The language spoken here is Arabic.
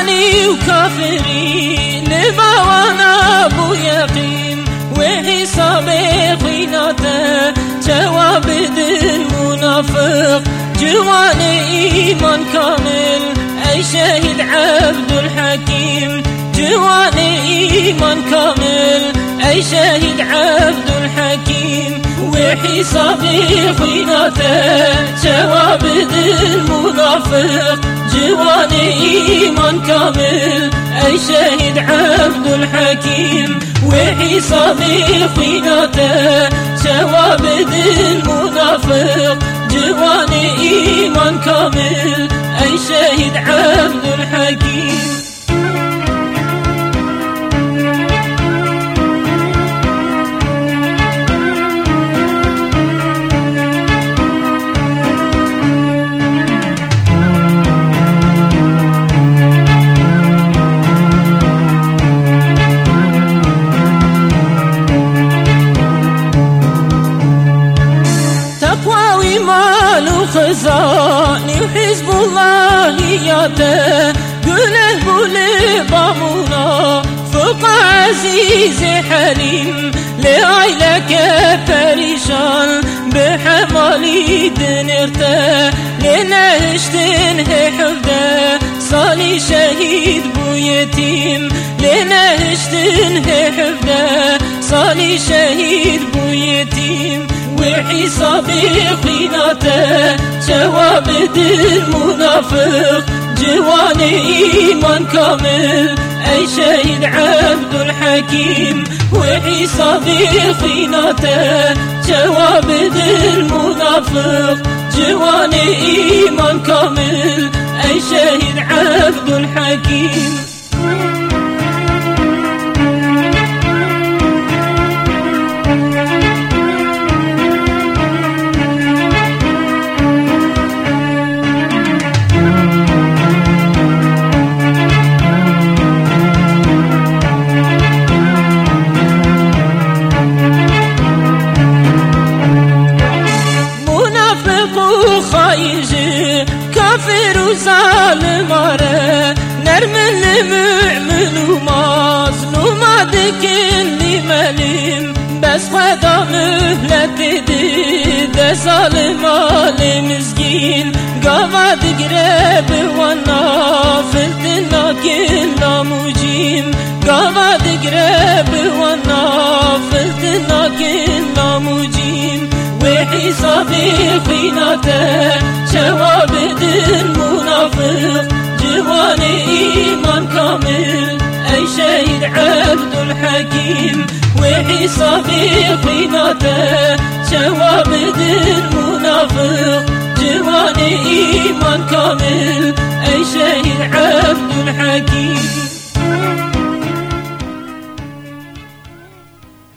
جواني وكافري لبوانا ابو يقين وحسابي خيناته جواب المنافق جواني ايمان كامل اي شهيد عبد الحكيم جواني ايمان كامل اي شهيد عبد الحكيم وحسابي خيناته جواب المنافق جواني ايمان كامل اي شهيد عبد الحكيم وحسابي خيناته جواب المنافق جواني ايمان كامل اي شهيد عبد الحكيم خزاني وحزب الله ياته قله بولي بامونا فوق عزيز حليم لعيلك فريشان بحمالي دنرته لنهشتنه حفده صالي شهيد بو يتيم لنهشتنه حفده صالي شهيد بو يتيم وحسابي خيناته جواب المنافق جواني ايمان كامل اي شهيد عبد الحكيم وحسابي خيناته جواب المنافق جواني ايمان كامل اي شهيد عبد الحكيم كافر وظالم اره نرم المؤمن ومظلوم دكن لمليم بس خدا مهلت ده ظالم مسكين قامد قريب وانا فلتنا كنا مجيم قامد قريب وانا فلتنا كنا مجيم وحسابي خيناته جواب المنافق جواني ايمان كامل اي شهيد عبد الحكيم وحسابي خيناته جواب المنافق جواني ايمان كامل اي شهيد عبد الحكيم